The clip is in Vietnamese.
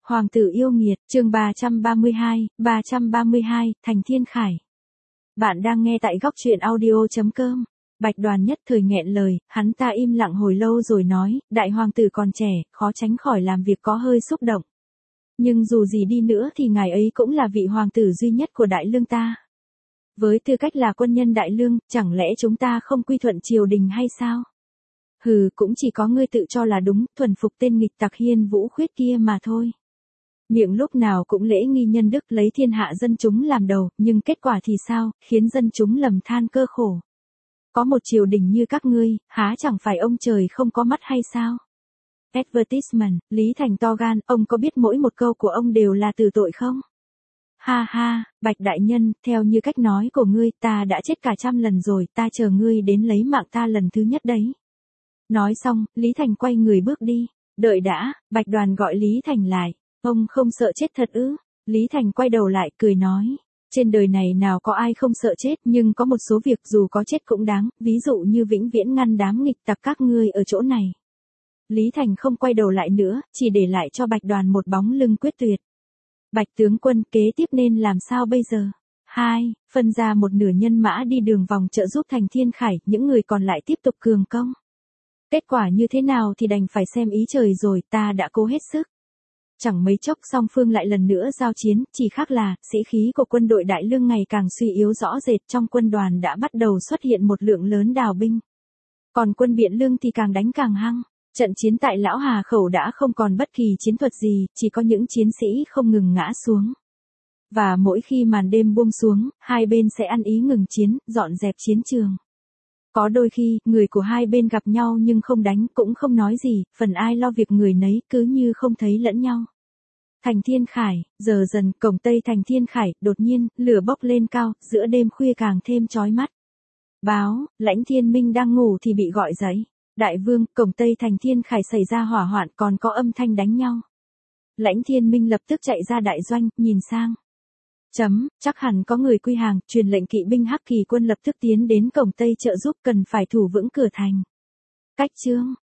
Hoàng tử yêu nghiệt, chương 332, Thành Thiên Khải. Bạn đang nghe tại góc truyện audio.com. Bạch Đoàn nhất thời nghẹn lời, hắn ta im lặng hồi lâu rồi nói, đại hoàng tử còn trẻ, khó tránh khỏi làm việc có hơi xúc động. Nhưng dù gì đi nữa thì ngài ấy cũng là vị hoàng tử duy nhất của Đại Lương ta. Với tư cách là quân nhân Đại Lương, chẳng lẽ chúng ta không quy thuận triều đình hay sao? Hừ, cũng chỉ có ngươi tự cho là đúng, thuần phục tên nghịch tặc Hiên Vũ Khuyết kia mà thôi. Miệng lúc nào cũng lễ nghi nhân đức lấy thiên hạ dân chúng làm đầu, nhưng kết quả thì sao, khiến dân chúng lầm than cơ khổ. Có một triều đình như các ngươi, há chẳng phải ông trời không có mắt hay sao? Advertisement, Lý Thành to gan, ông có biết mỗi một câu của ông đều là từ tội không? Ha ha, Bạch đại nhân, theo như cách nói của ngươi, ta đã chết cả 100 lần rồi, ta chờ ngươi đến lấy mạng ta lần thứ nhất đấy. Nói xong, Lý Thành quay người bước đi. Đợi đã, Bạch Đoàn gọi Lý Thành lại. Ông không sợ chết thật ư? Lý Thành quay đầu lại cười nói. Trên đời này nào có ai không sợ chết, nhưng có một số việc dù có chết cũng đáng, ví dụ như vĩnh viễn ngăn đám nghịch tặc các ngươi ở chỗ này. Lý Thành không quay đầu lại nữa, chỉ để lại cho Bạch Đoàn một bóng lưng quyết tuyệt. Bạch tướng quân, kế tiếp nên làm sao bây giờ? 2. Phân ra một nửa nhân mã đi đường vòng trợ giúp Thành Thiên Khải, những người còn lại tiếp tục cường công. Kết quả như thế nào thì đành phải xem ý trời rồi, ta đã cố hết sức. Chẳng mấy chốc song phương lại lần nữa giao chiến, chỉ khác là, sĩ khí của quân đội Đại Lương ngày càng suy yếu rõ rệt, trong quân đoàn đã bắt đầu xuất hiện một lượng lớn đào binh. Còn quân Biện Lương thì càng đánh càng hăng. Trận chiến tại Lão Hà Khẩu đã không còn bất kỳ chiến thuật gì, chỉ có những chiến sĩ không ngừng ngã xuống. Và mỗi khi màn đêm buông xuống, hai bên sẽ ăn ý ngừng chiến, dọn dẹp chiến trường. Có đôi khi, người của hai bên gặp nhau nhưng không đánh cũng không nói gì, phần ai lo việc người nấy, cứ như không thấy lẫn nhau. Thành Thiên Khải, giờ dần, cổng Tây Thành Thiên Khải, đột nhiên, lửa bốc lên cao, giữa đêm khuya càng thêm chói mắt. Báo, Lãnh Thiên Minh đang ngủ thì bị gọi dậy. Đại vương, cổng Tây Thành Thiên Khải xảy ra hỏa hoạn, còn có âm thanh đánh nhau. Lãnh Thiên Minh lập tức chạy ra đại doanh, nhìn sang. Chắc hẳn có người quy hàng, truyền lệnh kỵ binh Hắc Kỳ quân lập tức tiến đến cổng Tây trợ giúp, cần phải thủ vững cửa thành. Cách chương,